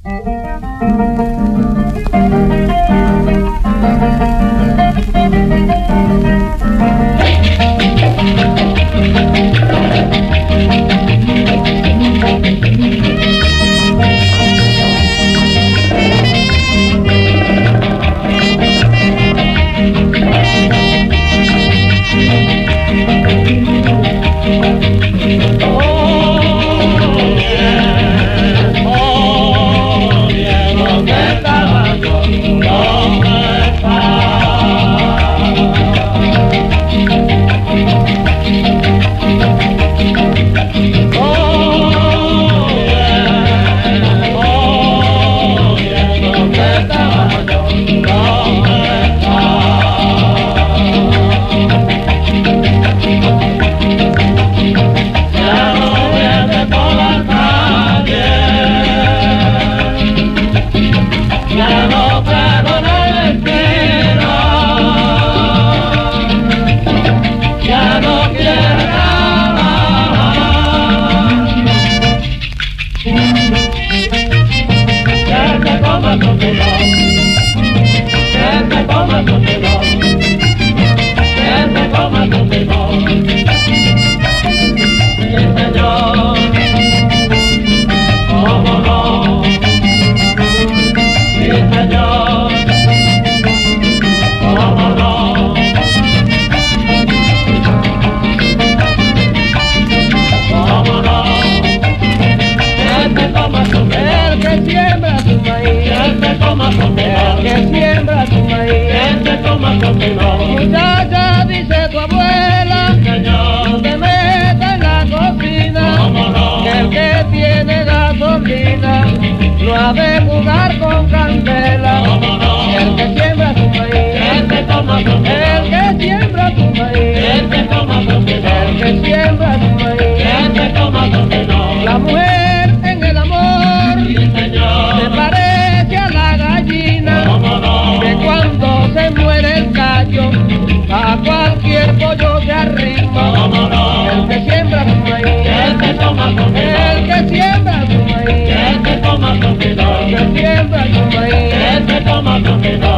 Muchacha, dice tu abuela, no te metas en la cocina, que el que tiene gasolina no ha de jugar con candela. El que siembra su maíz, el que siembra su maíz, el que siembra su maíz. La mujer en el amor se parece a la gallina, que cuando se muere el gallo a cualquier pollo se arrima. El que siembra su maíz, el que siembra su maíz, el que siembra su maíz.